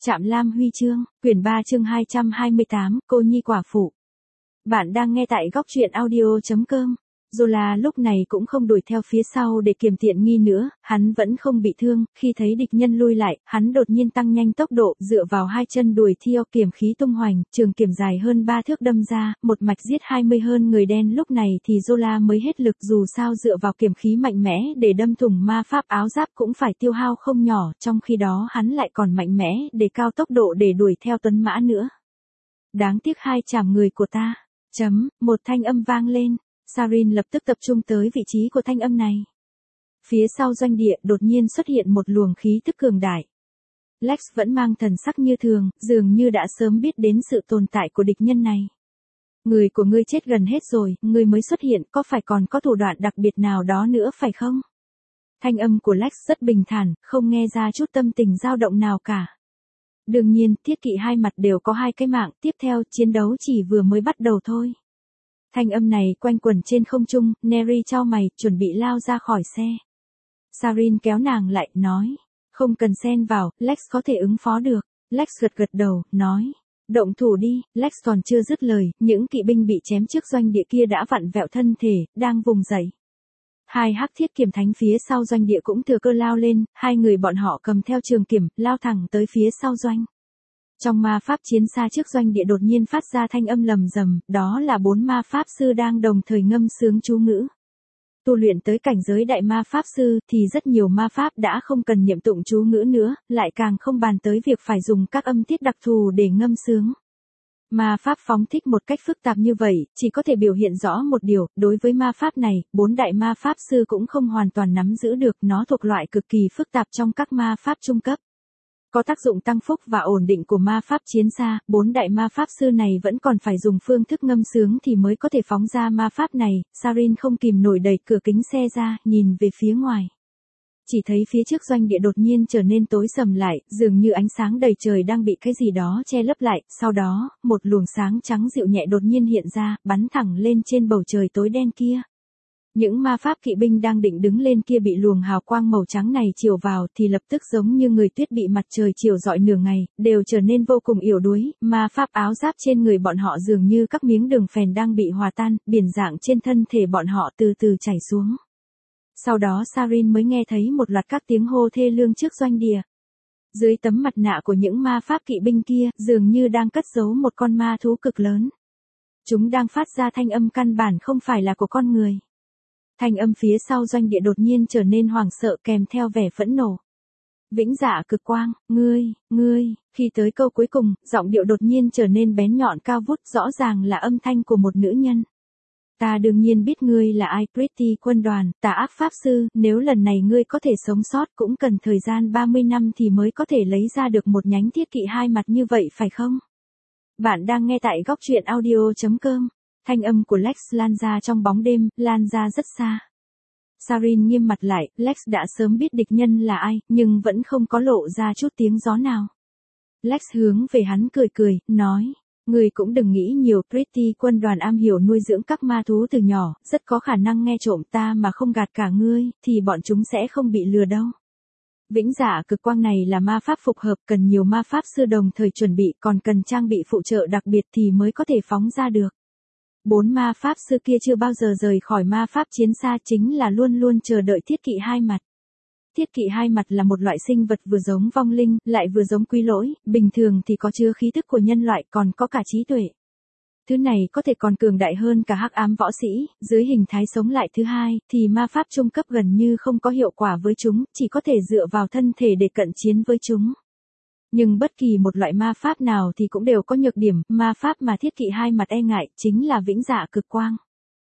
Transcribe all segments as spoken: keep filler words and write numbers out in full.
Trạm Lam Huy chương, quyển ba chương hai trăm hai mươi tám, cô nhi quả phụ. Bạn đang nghe tại góc truyện audio chấm com. Zola lúc này cũng không đuổi theo phía sau để kiềm tiện nghi nữa, hắn vẫn không bị thương, khi thấy địch nhân lui lại, hắn đột nhiên tăng nhanh tốc độ, dựa vào hai chân đuổi theo, kiểm khí tung hoành, trường kiểm dài hơn ba thước đâm ra, một mạch giết hai mươi hơn người đen. Lúc này thì Zola mới hết lực, dù sao dựa vào kiểm khí mạnh mẽ để đâm thủng ma pháp áo giáp cũng phải tiêu hao không nhỏ, trong khi đó hắn lại còn mạnh mẽ để cao tốc độ để đuổi theo tuấn mã nữa. Đáng tiếc hai chảm người của ta. Chấm, một thanh âm vang lên. Sarin lập tức tập trung tới vị trí của thanh âm này. Phía sau doanh địa đột nhiên xuất hiện một luồng khí tức cường đại. Lex vẫn mang thần sắc như thường, dường như đã sớm biết đến sự tồn tại của địch nhân này. Người của ngươi chết gần hết rồi, ngươi mới xuất hiện, có phải còn có thủ đoạn đặc biệt nào đó nữa phải không? Thanh âm của Lex rất bình thản, không nghe ra chút tâm tình dao động nào cả. Đương nhiên, thiết kỵ hai mặt đều có hai cái mạng, tiếp theo chiến đấu chỉ vừa mới bắt đầu thôi. Thanh âm này quanh quẩn trên không trung, Neri chau mày, chuẩn bị lao ra khỏi xe. Sarin kéo nàng lại, nói, không cần xen vào, Lex có thể ứng phó được. Lex gật gật đầu, nói, động thủ đi. Lex còn chưa dứt lời, những kỵ binh bị chém trước doanh địa kia đã vặn vẹo thân thể, đang vùng dậy. Hai hắc thiết kiểm thánh phía sau doanh địa cũng thừa cơ lao lên, hai người bọn họ cầm theo trường kiểm, lao thẳng tới phía sau doanh. Trong ma pháp chiến xa trước doanh địa đột nhiên phát ra thanh âm lầm rầm, đó là bốn ma pháp sư đang đồng thời ngâm sướng chú ngữ. Tu luyện tới cảnh giới đại ma pháp sư thì rất nhiều ma pháp đã không cần niệm tụng chú ngữ nữa, lại càng không bàn tới việc phải dùng các âm tiết đặc thù để ngâm sướng. Ma pháp phóng thích một cách phức tạp như vậy, chỉ có thể biểu hiện rõ một điều, đối với ma pháp này, bốn đại ma pháp sư cũng không hoàn toàn nắm giữ được, nó thuộc loại cực kỳ phức tạp trong các ma pháp trung cấp. Có tác dụng tăng phúc và ổn định của ma pháp chiến xa, bốn đại ma pháp sư này vẫn còn phải dùng phương thức ngâm sướng thì mới có thể phóng ra ma pháp này. Sarin không kìm nổi đẩy cửa kính xe ra, nhìn về phía ngoài. Chỉ thấy phía trước doanh địa đột nhiên trở nên tối sầm lại, dường như ánh sáng đầy trời đang bị cái gì đó che lấp lại, sau đó, một luồng sáng trắng dịu nhẹ đột nhiên hiện ra, bắn thẳng lên trên bầu trời tối đen kia. Những ma pháp kỵ binh đang định đứng lên kia bị luồng hào quang màu trắng này chiếu vào thì lập tức giống như người tuyết bị mặt trời chiếu rọi nửa ngày, đều trở nên vô cùng yếu đuối, ma pháp áo giáp trên người bọn họ dường như các miếng đường phèn đang bị hòa tan, biển dạng trên thân thể bọn họ từ từ chảy xuống. Sau đó Sarin mới nghe thấy một loạt các tiếng hô thê lương trước doanh địa. Dưới tấm mặt nạ của những ma pháp kỵ binh kia, dường như đang cất giấu một con ma thú cực lớn. Chúng đang phát ra thanh âm căn bản không phải là của con người. Thanh âm phía sau doanh địa đột nhiên trở nên hoảng sợ kèm theo vẻ phẫn nộ. Vĩnh dạ cực quang, ngươi, ngươi, khi tới câu cuối cùng, giọng điệu đột nhiên trở nên bén nhọn cao vút, rõ ràng là âm thanh của một nữ nhân. Ta đương nhiên biết ngươi là ai, Pretty quân đoàn, tà ác pháp sư, nếu lần này ngươi có thể sống sót cũng cần thời gian ba mươi năm thì mới có thể lấy ra được một nhánh thiết kỵ hai mặt như vậy phải không? Bạn đang nghe tại góc truyện audio chấm com. Thanh âm của Lex lan ra trong bóng đêm, lan ra rất xa. Sarin nghiêm mặt lại, Lex đã sớm biết địch nhân là ai, nhưng vẫn không có lộ ra chút tiếng gió nào. Lex hướng về hắn cười cười, nói, ngươi cũng đừng nghĩ nhiều, Pretty quân đoàn am hiểu nuôi dưỡng các ma thú từ nhỏ, rất có khả năng nghe trộm ta mà không gạt cả ngươi, thì bọn chúng sẽ không bị lừa đâu. Vĩnh dạ cực quang này là ma pháp phục hợp, cần nhiều ma pháp sư đồng thời chuẩn bị, còn cần trang bị phụ trợ đặc biệt thì mới có thể phóng ra được. Bốn ma pháp sư kia chưa bao giờ rời khỏi ma pháp chiến xa, chính là luôn luôn chờ đợi thiết kỵ hai mặt. Thiết kỵ hai mặt là một loại sinh vật vừa giống vong linh, lại vừa giống quý lỗi, bình thường thì có chứa khí thức của nhân loại, còn có cả trí tuệ. Thứ này có thể còn cường đại hơn cả hắc ám võ sĩ, dưới hình thái sống lại thứ hai, thì ma pháp trung cấp gần như không có hiệu quả với chúng, chỉ có thể dựa vào thân thể để cận chiến với chúng. Nhưng bất kỳ một loại ma pháp nào thì cũng đều có nhược điểm, ma pháp mà thiết kỵ hai mặt e ngại, chính là vĩnh dạ cực quang.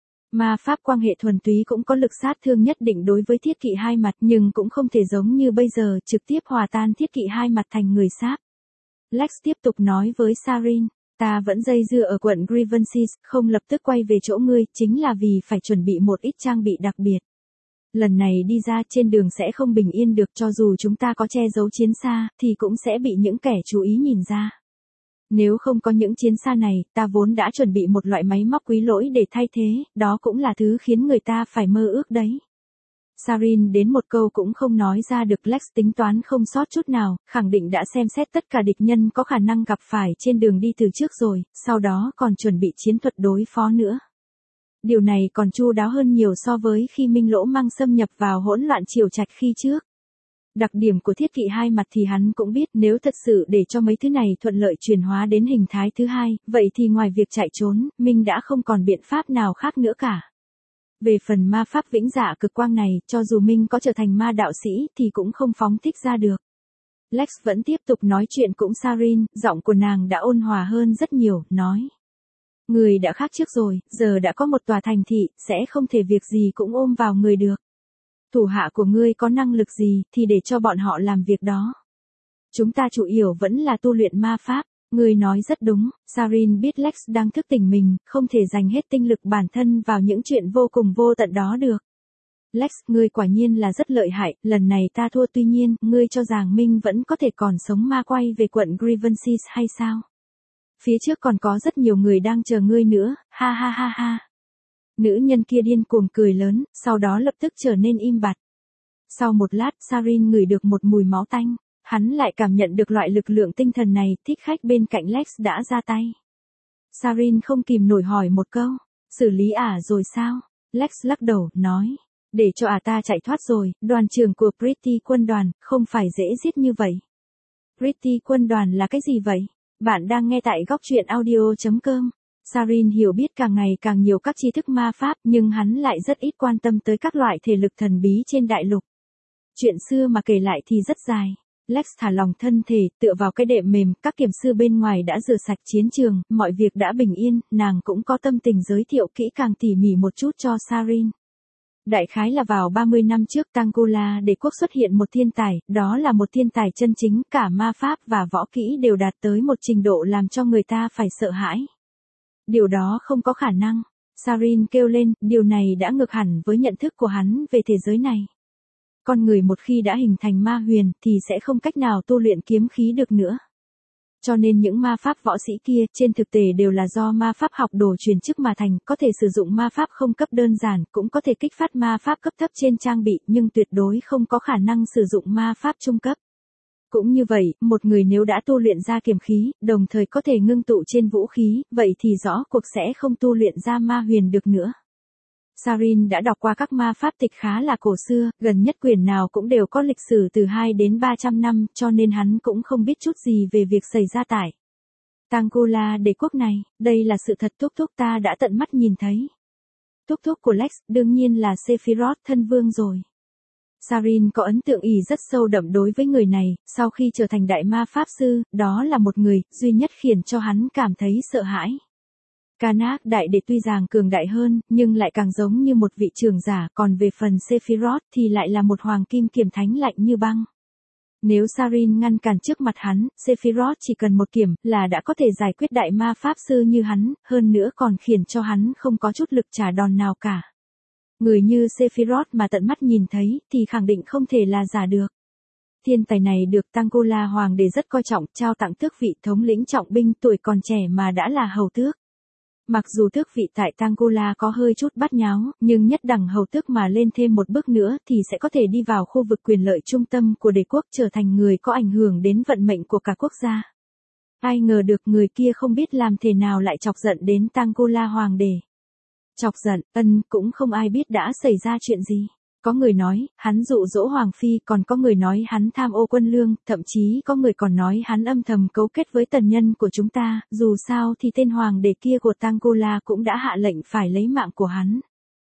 Ma pháp quang hệ thuần túy cũng có lực sát thương nhất định đối với thiết kỵ hai mặt, nhưng cũng không thể giống như bây giờ trực tiếp hòa tan thiết kỵ hai mặt thành người sáp. Lex tiếp tục nói với Sarin, ta vẫn dây dưa ở quận Grievances, không lập tức quay về chỗ ngươi, chính là vì phải chuẩn bị một ít trang bị đặc biệt. Lần này đi ra trên đường sẽ không bình yên được, cho dù chúng ta có che giấu chiến xa, thì cũng sẽ bị những kẻ chú ý nhìn ra. Nếu không có những chiến xa này, ta vốn đã chuẩn bị một loại máy móc quý lỗi để thay thế, đó cũng là thứ khiến người ta phải mơ ước đấy. Sarin đến một câu cũng không nói ra được. Lex tính toán không sót chút nào, khẳng định đã xem xét tất cả địch nhân có khả năng gặp phải trên đường đi từ trước rồi, sau đó còn chuẩn bị chiến thuật đối phó nữa. Điều này còn chu đáo hơn nhiều so với khi Minh Lỗ Mang xâm nhập vào hỗn loạn triều trạch khi trước. Đặc điểm của thiết kỵ hai mặt thì hắn cũng biết, nếu thật sự để cho mấy thứ này thuận lợi chuyển hóa đến hình thái thứ hai, vậy thì ngoài việc chạy trốn, Minh đã không còn biện pháp nào khác nữa cả. Về phần ma pháp vĩnh dạ cực quang này, cho dù Minh có trở thành ma đạo sĩ thì cũng không phóng thích ra được. Lex vẫn tiếp tục nói chuyện cũng Sarin, giọng của nàng đã ôn hòa hơn rất nhiều, nói. Người đã khác trước rồi, giờ đã có một tòa thành thị, sẽ không thể việc gì cũng ôm vào người được. Thủ hạ của ngươi có năng lực gì thì để cho bọn họ làm việc đó. Chúng ta chủ yếu vẫn là tu luyện ma pháp. Ngươi nói rất đúng, Sarin biết Lex đang thức tỉnh mình, không thể dành hết tinh lực bản thân vào những chuyện vô cùng vô tận đó được. Lex, ngươi quả nhiên là rất lợi hại, lần này ta thua, tuy nhiên, ngươi cho rằng Minh vẫn có thể còn sống ma quay về quận Grievances hay sao? Phía trước còn có rất nhiều người đang chờ ngươi nữa, ha ha ha ha. Nữ nhân kia điên cuồng cười lớn, sau đó lập tức trở nên im bặt. Sau một lát, Sarin ngửi được một mùi máu tanh. Hắn lại cảm nhận được loại lực lượng tinh thần này, thích khách bên cạnh Lex đã ra tay. Sarin không kìm nổi hỏi một câu, xử lý ả rồi sao? Lex lắc đầu, nói, để cho ả ta chạy thoát rồi, đoàn trưởng của Pretty quân đoàn, không phải dễ giết như vậy. Pretty quân đoàn là cái gì vậy? Bạn đang nghe tại góc truyện audio chấm com. Sarin hiểu biết càng ngày càng nhiều các tri thức ma pháp, nhưng hắn lại rất ít quan tâm tới các loại thể lực thần bí trên đại lục. Chuyện xưa mà kể lại thì rất dài. Lex thả lòng thân thể, tựa vào cái đệm mềm, các kiểm sư bên ngoài đã rửa sạch chiến trường, mọi việc đã bình yên, nàng cũng có tâm tình giới thiệu kỹ càng tỉ mỉ một chút cho Sarin. Đại khái là vào ba mươi năm trước Tangola đế quốc xuất hiện một thiên tài, đó là một thiên tài chân chính, cả ma pháp và võ kỹ đều đạt tới một trình độ làm cho người ta phải sợ hãi. Điều đó không có khả năng. Sarin kêu lên, điều này đã ngược hẳn với nhận thức của hắn về thế giới này. Con người một khi đã hình thành ma huyền thì sẽ không cách nào tu luyện kiếm khí được nữa. Cho nên những ma pháp võ sĩ kia trên thực tế đều là do ma pháp học đồ truyền chức mà thành, có thể sử dụng ma pháp không cấp đơn giản, cũng có thể kích phát ma pháp cấp thấp trên trang bị, nhưng tuyệt đối không có khả năng sử dụng ma pháp trung cấp. Cũng như vậy, một người nếu đã tu luyện ra kiếm khí, đồng thời có thể ngưng tụ trên vũ khí, vậy thì rõ cuộc sẽ không tu luyện ra ma huyền được nữa. Sarin đã đọc qua các ma pháp tịch khá là cổ xưa, gần nhất quyển nào cũng đều có lịch sử từ hai đến ba trăm năm, cho nên hắn cũng không biết chút gì về việc xảy ra tại Tangola đế quốc này. Đây là sự thật thúc thúc ta đã tận mắt nhìn thấy. Thúc thúc của Lex, đương nhiên là Sephiroth thân vương rồi. Sarin có ấn tượng ỷ rất sâu đậm đối với người này, sau khi trở thành đại ma pháp sư, đó là một người duy nhất khiến cho hắn cảm thấy sợ hãi. Karnak đại đệ tuy rằng cường đại hơn, nhưng lại càng giống như một vị trưởng giả, còn về phần Sephiroth thì lại là một hoàng kim kiểm thánh lạnh như băng. Nếu Sarin ngăn cản trước mặt hắn, Sephiroth chỉ cần một kiểm là đã có thể giải quyết đại ma pháp sư như hắn, hơn nữa còn khiến cho hắn không có chút lực trả đòn nào cả. Người như Sephiroth mà tận mắt nhìn thấy thì khẳng định không thể là giả được. Thiên tài này được Tangola hoàng đế rất coi trọng, trao tặng tước vị thống lĩnh trọng binh, tuổi còn trẻ mà đã là hầu tước. Mặc dù tước vị tại Tangola có hơi chút bát nháo, nhưng nhất đẳng hầu tước mà lên thêm một bước nữa thì sẽ có thể đi vào khu vực quyền lợi trung tâm của đế quốc, trở thành người có ảnh hưởng đến vận mệnh của cả quốc gia. Ai ngờ được người kia không biết làm thế nào lại chọc giận đến Tangola hoàng đế. Chọc giận, ân, cũng không ai biết đã xảy ra chuyện gì. Có người nói, hắn dụ dỗ Hoàng Phi, còn có người nói hắn tham ô quân lương, thậm chí có người còn nói hắn âm thầm cấu kết với tần nhân của chúng ta, dù sao thì tên hoàng đế kia của Tangola cũng đã hạ lệnh phải lấy mạng của hắn.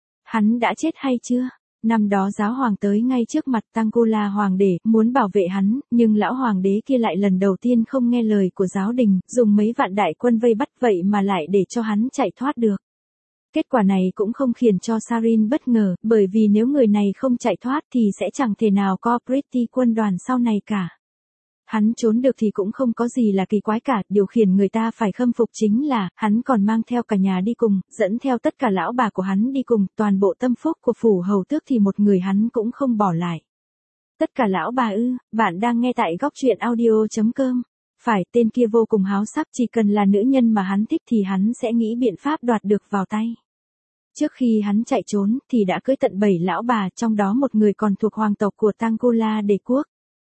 Hắn đã chết hay chưa? Năm đó giáo hoàng tới ngay trước mặt Tangola hoàng đế, muốn bảo vệ hắn, nhưng lão hoàng đế kia lại lần đầu tiên không nghe lời của giáo đình, dùng mấy vạn đại quân vây bắt, vậy mà lại để cho hắn chạy thoát được. Kết quả này cũng không khiến cho Sarin bất ngờ, bởi vì nếu người này không chạy thoát thì sẽ chẳng thể nào có Pretty quân đoàn sau này cả. Hắn trốn được thì cũng không có gì là kỳ quái cả, điều khiến người ta phải khâm phục chính là, hắn còn mang theo cả nhà đi cùng, dẫn theo tất cả lão bà của hắn đi cùng, toàn bộ tâm phúc của phủ hầu tước thì một người hắn cũng không bỏ lại. Tất cả lão bà ư, bạn đang nghe tại góc truyện audio chấm com. Phải, tên kia vô cùng háo sắc, chỉ cần là nữ nhân mà hắn thích thì hắn sẽ nghĩ biện pháp đoạt được vào tay. Trước khi hắn chạy trốn thì đã cưới tận bảy lão bà, trong đó một người còn thuộc hoàng tộc của Tangula đế quốc.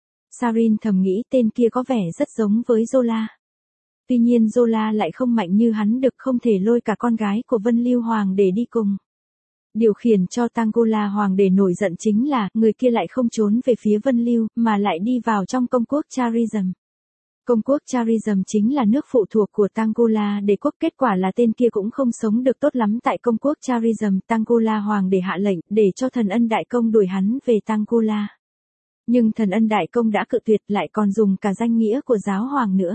Sarin thầm nghĩ tên kia có vẻ rất giống với Zola. Tuy nhiên Zola lại không mạnh như hắn được, không thể lôi cả con gái của Vân Lưu Hoàng để đi cùng. Điều khiển cho Tangula Hoàng để nổi giận chính là người kia lại không trốn về phía Vân Lưu mà lại đi vào trong công quốc Charism. Công quốc Charism chính là nước phụ thuộc của Tangula đế quốc, kết quả là tên kia cũng không sống được tốt lắm tại công quốc Charism. Tangula Hoàng để hạ lệnh để cho thần ân đại công đuổi hắn về Tangula. Nhưng thần ân đại công đã cự tuyệt, lại còn dùng cả danh nghĩa của giáo hoàng nữa.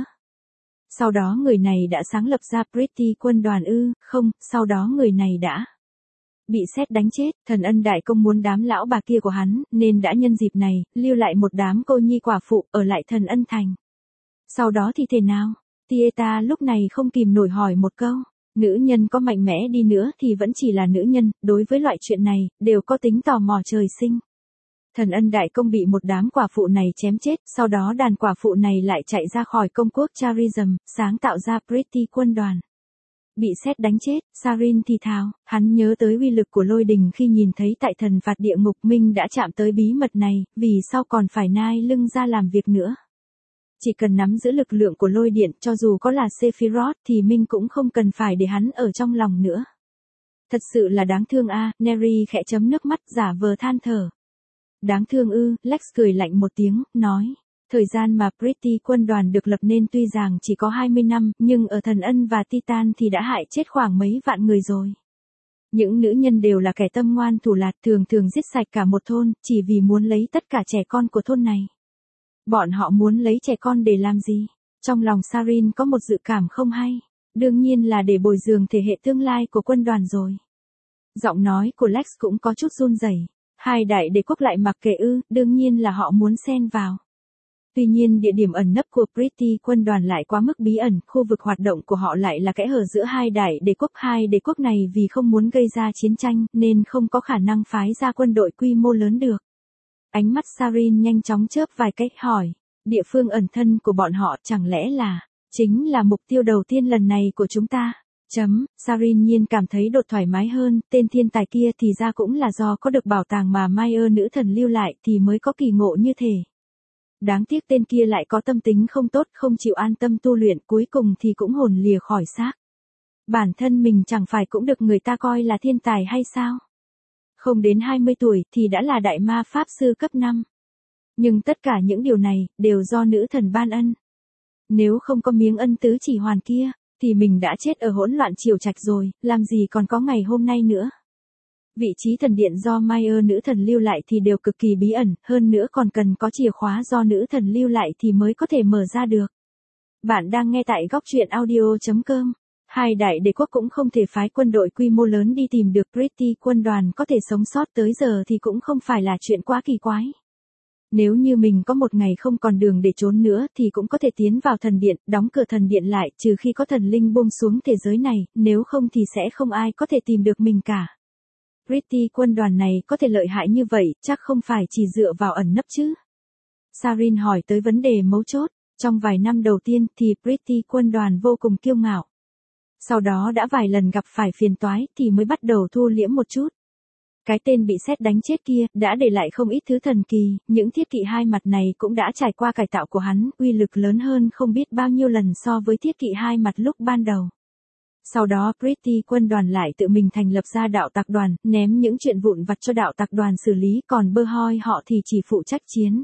Sau đó người này đã sáng lập ra Pretty quân đoàn ư, không, sau đó người này đã bị sét đánh chết. Thần ân đại công muốn đám lão bà kia của hắn, nên đã nhân dịp này, lưu lại một đám cô nhi quả phụ, ở lại thần ân thành. Sau đó thì thế nào? Tieta lúc này không kìm nổi hỏi một câu. Nữ nhân có mạnh mẽ đi nữa thì vẫn chỉ là nữ nhân, đối với loại chuyện này, đều có tính tò mò trời sinh. Thần ân đại công bị một đám quả phụ này chém chết, sau đó đàn quả phụ này lại chạy ra khỏi công quốc Charism, sáng tạo ra Pretty quân đoàn. Bị sét đánh chết, Sarin thì thào, hắn nhớ tới uy lực của lôi đình khi nhìn thấy tại thần phạt địa ngục Minh đã chạm tới bí mật này, vì sao còn phải nai lưng ra làm việc nữa. Chỉ cần nắm giữ lực lượng của lôi điện, cho dù có là Sephiroth thì Minh cũng không cần phải để hắn ở trong lòng nữa. Thật sự là đáng thương a, à, Neri khẽ chấm nước mắt giả vờ than thở. Đáng thương ư, Lex cười lạnh một tiếng, nói. Thời gian mà Pretty quân đoàn được lập nên tuy rằng chỉ có hai mươi năm, nhưng ở Thần Ân và Titan thì đã hại chết khoảng mấy vạn người rồi. Những nữ nhân đều là kẻ tâm ngoan thủ lạt, thường thường giết sạch cả một thôn, chỉ vì muốn lấy tất cả trẻ con của thôn này. Bọn họ muốn lấy trẻ con để làm gì? Trong lòng Sarin có một dự cảm không hay. Đương nhiên là để bồi dưỡng thế hệ tương lai của quân đoàn rồi. Giọng nói của Lex cũng có chút run rẩy. Hai đại đế quốc lại mặc kệ ư, đương nhiên là họ muốn xen vào. Tuy nhiên địa điểm ẩn nấp của Pretty quân đoàn lại quá mức bí ẩn, khu vực hoạt động của họ lại là kẽ hở giữa hai đại đế quốc. Hai đế quốc này vì không muốn gây ra chiến tranh, nên không có khả năng phái ra quân đội quy mô lớn được. Ánh mắt Sarin nhanh chóng chớp vài cách hỏi, địa phương ẩn thân của bọn họ chẳng lẽ là, chính là mục tiêu đầu tiên lần này của chúng ta? Chấm, Sarin nhiên cảm thấy đột thoải mái hơn, tên thiên tài kia thì ra cũng là do có được bảo tàng mà Mayer nữ thần lưu lại thì mới có kỳ ngộ như thế. Đáng tiếc tên kia lại có tâm tính không tốt, không chịu an tâm tu luyện, cuối cùng thì cũng hồn lìa khỏi xác. Bản thân mình chẳng phải cũng được người ta coi là thiên tài hay sao? Không đến hai mươi tuổi thì đã là đại ma pháp sư cấp năm. Nhưng tất cả những điều này đều do nữ thần ban ân. Nếu không có miếng ân tứ chỉ hoàn kia, thì mình đã chết ở hỗn loạn triều trạch rồi, làm gì còn có ngày hôm nay nữa. Vị trí thần điện do Mayer nữ thần lưu lại thì đều cực kỳ bí ẩn, hơn nữa còn cần có chìa khóa do nữ thần lưu lại thì mới có thể mở ra được. Bạn đang nghe tại góc truyện audio chấm com. Hai đại đế quốc cũng không thể phái quân đội quy mô lớn đi tìm được Pretty quân đoàn, có thể sống sót tới giờ thì cũng không phải là chuyện quá kỳ quái. Nếu như mình có một ngày không còn đường để trốn nữa thì cũng có thể tiến vào thần điện, đóng cửa thần điện lại, trừ khi có thần linh buông xuống thế giới này, nếu không thì sẽ không ai có thể tìm được mình cả. Pretty quân đoàn này có thể lợi hại như vậy, chắc không phải chỉ dựa vào ẩn nấp chứ. Sarin hỏi tới vấn đề mấu chốt, trong vài năm đầu tiên thì Pretty quân đoàn vô cùng kiêu ngạo. Sau đó đã vài lần gặp phải phiền toái thì mới bắt đầu thu liễm một chút. Cái tên bị sét đánh chết kia đã để lại không ít thứ thần kỳ, những thiết kỵ hai mặt này cũng đã trải qua cải tạo của hắn, uy lực lớn hơn không biết bao nhiêu lần so với thiết kỵ hai mặt lúc ban đầu. Sau đó Pretty quân đoàn lại tự mình thành lập ra đạo tặc đoàn, ném những chuyện vụn vặt cho đạo tặc đoàn xử lý, còn bơ hoi họ thì chỉ phụ trách chiến.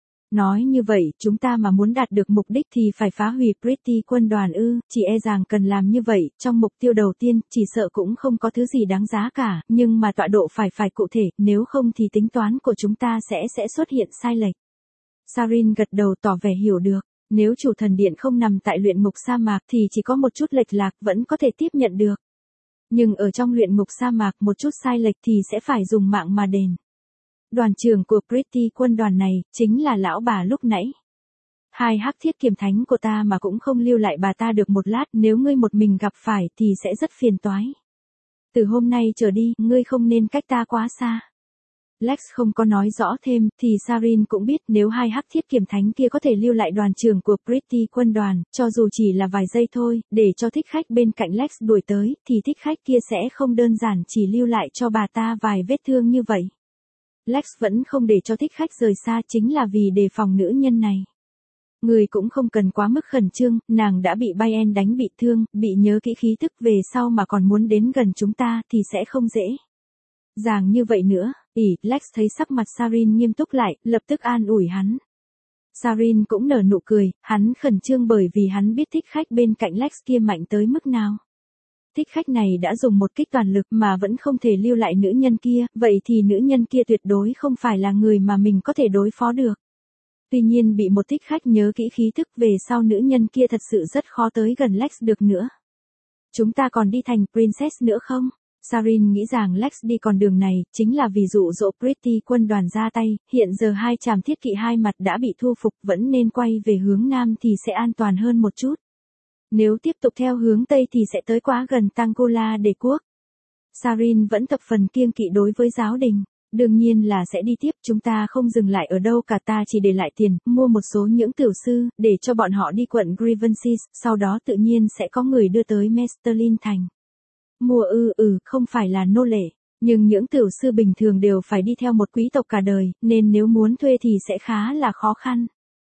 Nói như vậy, chúng ta mà muốn đạt được mục đích thì phải phá hủy Pretty quân đoàn ư, chỉ e rằng cần làm như vậy, trong mục tiêu đầu tiên, chỉ sợ cũng không có thứ gì đáng giá cả, nhưng mà tọa độ phải phải cụ thể, nếu không thì tính toán của chúng ta sẽ sẽ xuất hiện sai lệch. Sarin gật đầu tỏ vẻ hiểu được, nếu chủ thần điện không nằm tại luyện ngục sa mạc thì chỉ có một chút lệch lạc vẫn có thể tiếp nhận được. Nhưng ở trong luyện ngục sa mạc một chút sai lệch thì sẽ phải dùng mạng mà đền. Đoàn trưởng của Pretty quân đoàn này, chính là lão bà lúc nãy. Hai hắc thiết kiềm thánh của ta mà cũng không lưu lại bà ta được một lát, nếu ngươi một mình gặp phải thì sẽ rất phiền toái. Từ hôm nay trở đi, ngươi không nên cách ta quá xa. Lex không có nói rõ thêm, thì Sarin cũng biết nếu hai hắc thiết kiểm thánh kia có thể lưu lại đoàn trưởng của Pretty quân đoàn, cho dù chỉ là vài giây thôi, để cho thích khách bên cạnh Lex đuổi tới, thì thích khách kia sẽ không đơn giản chỉ lưu lại cho bà ta vài vết thương như vậy. Lex vẫn không để cho thích khách rời xa chính là vì đề phòng nữ nhân này. Người cũng không cần quá mức khẩn trương, nàng đã bị Bayern đánh bị thương, bị nhớ kỹ khí tức về sau mà còn muốn đến gần chúng ta thì sẽ không dễ dàng như vậy nữa. Ỉ, Lex thấy sắc mặt Sarin nghiêm túc lại, lập tức an ủi hắn. Sarin cũng nở nụ cười, hắn khẩn trương bởi vì hắn biết thích khách bên cạnh Lex kia mạnh tới mức nào. Thích khách này đã dùng một kích toàn lực mà vẫn không thể lưu lại nữ nhân kia, vậy thì nữ nhân kia tuyệt đối không phải là người mà mình có thể đối phó được. Tuy nhiên bị một thích khách nhớ kỹ khí thức về sau nữ nhân kia thật sự rất khó tới gần Lex được nữa. Chúng ta còn đi thành Princess nữa không? Sarin nghĩ rằng Lex đi con đường này chính là vì dụ dỗ Pretty quân đoàn ra tay, hiện giờ hai tràm thiết kỵ hai mặt đã bị thu phục vẫn nên quay về hướng nam thì sẽ an toàn hơn một chút. Nếu tiếp tục theo hướng Tây thì sẽ tới quá gần Tangula đế quốc. Sarin vẫn thập phần kiêng kỵ đối với giáo đình. Đương nhiên là sẽ đi tiếp, chúng ta không dừng lại ở đâu cả, ta chỉ để lại tiền, mua một số những tiểu sư, để cho bọn họ đi quận Grievances, sau đó tự nhiên sẽ có người đưa tới Mesterlin thành. Mua ư ừ, không phải là nô lệ, nhưng những tiểu sư bình thường đều phải đi theo một quý tộc cả đời, nên nếu muốn thuê thì sẽ khá là khó khăn.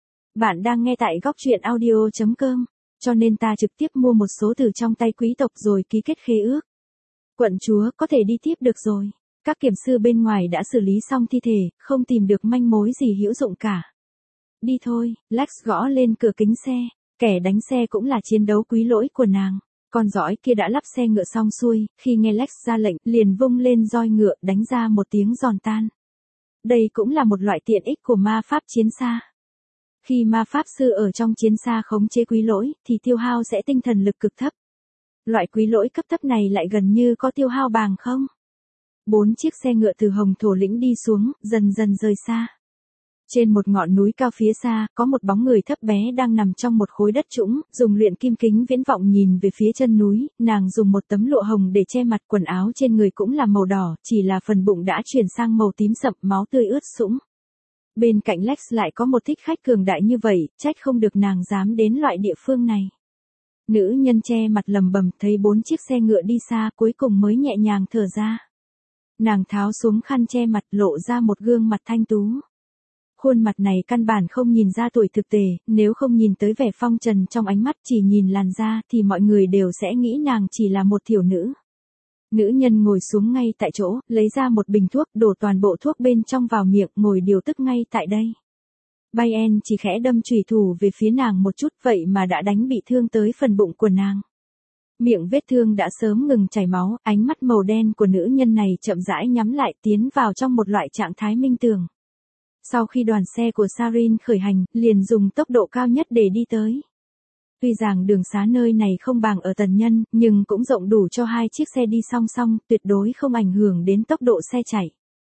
Bạn đang nghe tại góc truyện audio chấm com, cho nên ta trực tiếp mua một số từ trong tay quý tộc rồi ký kết khế ước. Quận chúa có thể đi tiếp được rồi. Các kiểm sư bên ngoài đã xử lý xong thi thể, không tìm được manh mối gì hữu dụng cả. Đi thôi, Lex gõ lên cửa kính xe, kẻ đánh xe cũng là chiến đấu quý lỗi của nàng. Con giỏi kia đã lắp xe ngựa xong xuôi, khi nghe Lex ra lệnh, liền vung lên roi ngựa đánh ra một tiếng giòn tan. Đây cũng là một loại tiện ích của ma pháp chiến xa. Khi ma pháp sư ở trong chiến xa khống chế quý lỗi, thì tiêu hao sẽ tinh thần lực cực thấp. Loại quý lỗi cấp thấp này lại gần như có tiêu hao bằng không. Bốn chiếc xe ngựa từ Hồng Thổ Lĩnh đi xuống, dần dần rời xa. Trên một ngọn núi cao phía xa, có một bóng người thấp bé đang nằm trong một khối đất trũng, dùng luyện kim kính viễn vọng nhìn về phía chân núi, nàng dùng một tấm lụa hồng để che mặt, quần áo trên người cũng là màu đỏ, chỉ là phần bụng đã chuyển sang màu tím sậm, máu tươi ướt sũng. Bên cạnh Lex lại có một thích khách cường đại như vậy, trách không được nàng dám đến loại địa phương này. Nữ nhân che mặt lầm bầm, thấy bốn chiếc xe ngựa đi xa, cuối cùng mới nhẹ nhàng thở ra. Nàng tháo xuống khăn che mặt, lộ ra một gương mặt thanh tú. Khuôn mặt này căn bản không nhìn ra tuổi thực tề, nếu không nhìn tới vẻ phong trần trong ánh mắt, chỉ nhìn làn da thì mọi người đều sẽ nghĩ nàng chỉ là một thiểu nữ. Nữ nhân ngồi xuống ngay tại chỗ, lấy ra một bình thuốc, đổ toàn bộ thuốc bên trong vào miệng, ngồi điều tức ngay tại đây. Bayern chỉ khẽ đâm chùy thủ về phía nàng một chút, vậy mà đã đánh bị thương tới phần bụng của nàng. Miệng vết thương đã sớm ngừng chảy máu, ánh mắt màu đen của nữ nhân này chậm rãi nhắm lại, tiến vào trong một loại trạng thái minh tưởng. Sau khi đoàn xe của Sarin khởi hành, liền dùng tốc độ cao nhất để đi tới. Tuy rằng đường xá nơi này không bằng ở Tần Nhân, nhưng cũng rộng đủ cho hai chiếc xe đi song song, tuyệt đối không ảnh hưởng đến tốc độ xe chạy.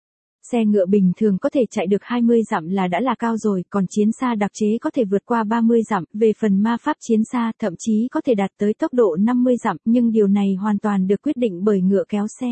Xe ngựa bình thường có thể chạy được hai mươi dặm là đã là cao rồi, còn chiến xa đặc chế có thể vượt qua ba mươi dặm, về phần ma pháp chiến xa thậm chí có thể đạt tới tốc độ năm mươi dặm, nhưng điều này hoàn toàn được quyết định bởi ngựa kéo xe.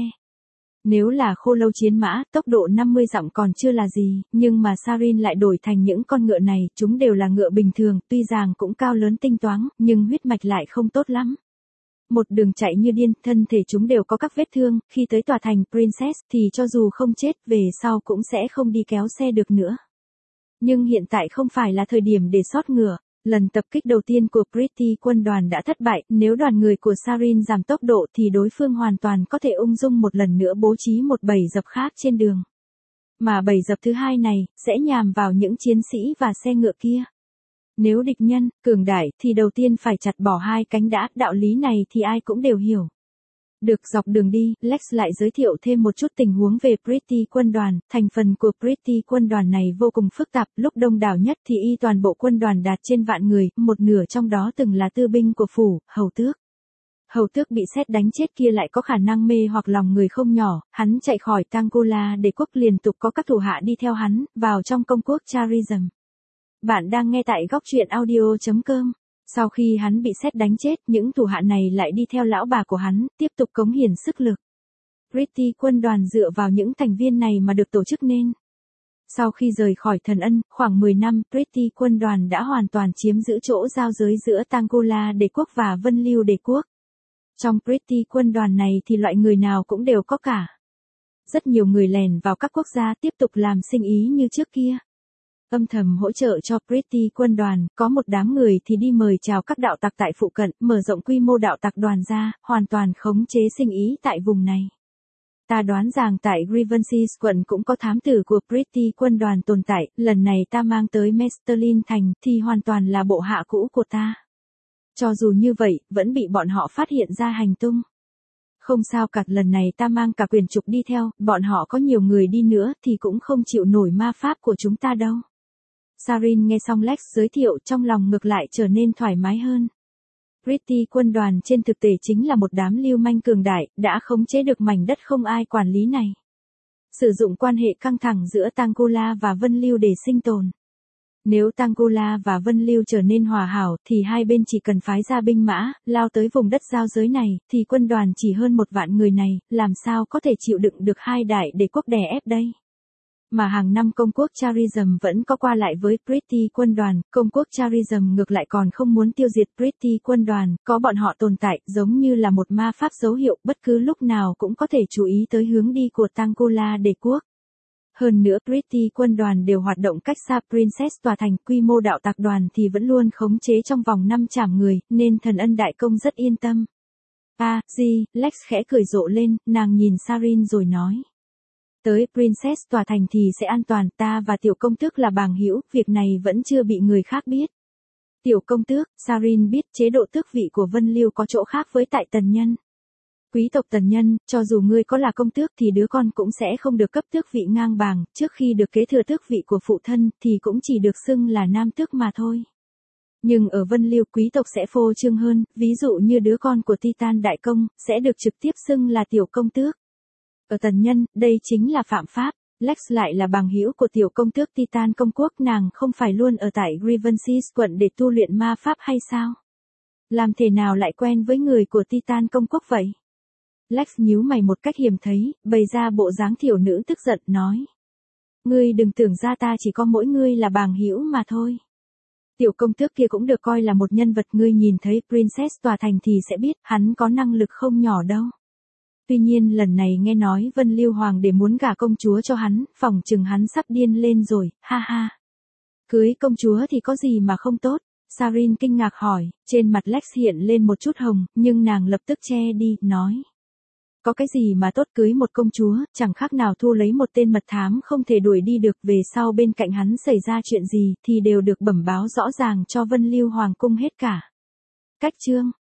Nếu là khô lâu chiến mã, tốc độ năm mươi dặm còn chưa là gì, nhưng mà Sarin lại đổi thành những con ngựa này, chúng đều là ngựa bình thường, tuy rằng cũng cao lớn tinh toáng, nhưng huyết mạch lại không tốt lắm. Một đường chạy như điên, thân thể chúng đều có các vết thương, khi tới tòa thành Princess thì cho dù không chết, về sau cũng sẽ không đi kéo xe được nữa. Nhưng hiện tại không phải là thời điểm để sót ngựa. Lần tập kích đầu tiên của Pretty quân đoàn đã thất bại, nếu đoàn người của Sarin giảm tốc độ thì đối phương hoàn toàn có thể ung dung một lần nữa bố trí một bầy dập khác trên đường. Mà bầy dập thứ hai này, sẽ nhằm vào những chiến sĩ và xe ngựa kia. Nếu địch nhân, cường đại, thì đầu tiên phải chặt bỏ hai cánh đã, đạo lý này thì ai cũng đều hiểu. Được dọc đường đi, Lex lại giới thiệu thêm một chút tình huống về Pretty quân đoàn, thành phần của Pretty quân đoàn này vô cùng phức tạp, lúc đông đảo nhất thì y toàn bộ quân đoàn đạt trên vạn người, một nửa trong đó từng là tư binh của phủ, hầu tước. Hầu tước bị sét đánh chết kia lại có khả năng mê hoặc lòng người không nhỏ, hắn chạy khỏi Tangula đế quốc liên tục có các thủ hạ đi theo hắn, vào trong công quốc Charism. Bạn đang nghe tại góc truyện audio chấm com. Sau khi hắn bị sét đánh chết, những thủ hạ này lại đi theo lão bà của hắn, tiếp tục cống hiến sức lực. Pretty quân đoàn dựa vào những thành viên này mà được tổ chức nên. Sau khi rời khỏi Thần Ân, khoảng mười năm, Pretty quân đoàn đã hoàn toàn chiếm giữ chỗ giao giới giữa Tangola Đế quốc và Vân Lưu Đế quốc. Trong Pretty quân đoàn này thì loại người nào cũng đều có cả. Rất nhiều người lèn vào các quốc gia tiếp tục làm sinh ý như trước kia. Âm thầm hỗ trợ cho Pretty quân đoàn, có một đám người thì đi mời chào các đạo tặc tại phụ cận, mở rộng quy mô đạo tặc đoàn ra, hoàn toàn khống chế sinh ý tại vùng này. Ta đoán rằng tại Grievance quận cũng có thám tử của Pretty quân đoàn tồn tại, lần này ta mang tới Mesterlin thành thì hoàn toàn là bộ hạ cũ của ta. Cho dù như vậy, vẫn bị bọn họ phát hiện ra hành tung. Không sao cả, lần này ta mang cả quyền trục đi theo, bọn họ có nhiều người đi nữa thì cũng không chịu nổi ma pháp của chúng ta đâu. Sarin nghe xong Lex giới thiệu, trong lòng ngược lại trở nên thoải mái hơn. Pretty quân đoàn trên thực tế chính là một đám lưu manh cường đại, đã khống chế được mảnh đất không ai quản lý này. Sử dụng quan hệ căng thẳng giữa Tangola và Vân Lưu để sinh tồn. Nếu Tangola và Vân Lưu trở nên hòa hảo thì hai bên chỉ cần phái ra binh mã, lao tới vùng đất giao giới này, thì quân đoàn chỉ hơn một vạn người này, làm sao có thể chịu đựng được hai đại đế quốc đè ép đây. Mà hàng năm công quốc Charism vẫn có qua lại với Pretty quân đoàn, công quốc Charism ngược lại còn không muốn tiêu diệt Pretty quân đoàn, có bọn họ tồn tại giống như là một ma pháp dấu hiệu, bất cứ lúc nào cũng có thể chú ý tới hướng đi của Tangola Đế quốc. Hơn nữa Pretty quân đoàn đều hoạt động cách xa Princess tòa thành, quy mô đạo tặc đoàn thì vẫn luôn khống chế trong vòng năm trảm người, nên Thần Ân đại công rất yên tâm. À, gì, Lex khẽ cười rộ lên, nàng nhìn Sarin rồi nói. Tới Princess tòa thành thì sẽ an toàn, ta và tiểu công tước là bằng hữu, việc này vẫn chưa bị người khác biết. Tiểu công tước, Sarin biết chế độ tước vị của Vân Lưu có chỗ khác với tại tần nhân. Quý tộc tần nhân, cho dù ngươi có là công tước thì đứa con cũng sẽ không được cấp tước vị ngang bằng, trước khi được kế thừa tước vị của phụ thân thì cũng chỉ được xưng là nam tước mà thôi. Nhưng ở Vân Lưu quý tộc sẽ phô trương hơn, ví dụ như đứa con của Titan đại công, sẽ được trực tiếp xưng là tiểu công tước. Ở tần nhân, đây chính là phạm pháp. Lex lại là bằng hữu của tiểu công tước Titan công quốc, nàng không phải luôn ở tại Grievance quận để tu luyện ma pháp hay sao? Làm thế nào lại quen với người của Titan công quốc vậy? Lex nhíu mày một cách hiếm thấy, bày ra bộ dáng tiểu nữ tức giận nói. Ngươi đừng tưởng ra ta chỉ có mỗi ngươi là bằng hữu mà thôi. Tiểu công tước kia cũng được coi là một nhân vật, ngươi nhìn thấy Princess tòa thành thì sẽ biết, hắn có năng lực không nhỏ đâu. Tuy nhiên lần này nghe nói Vân Lưu Hoàng để muốn gả công chúa cho hắn, phỏng chừng hắn sắp điên lên rồi, ha ha. Cưới công chúa thì có gì mà không tốt? Sarin kinh ngạc hỏi, trên mặt Lex hiện lên một chút hồng, nhưng nàng lập tức che đi, nói. Có cái gì mà tốt, cưới một công chúa, chẳng khác nào thu lấy một tên mật thám không thể đuổi đi được, về sau bên cạnh hắn xảy ra chuyện gì thì đều được bẩm báo rõ ràng cho Vân Lưu Hoàng cung hết cả. Cách chương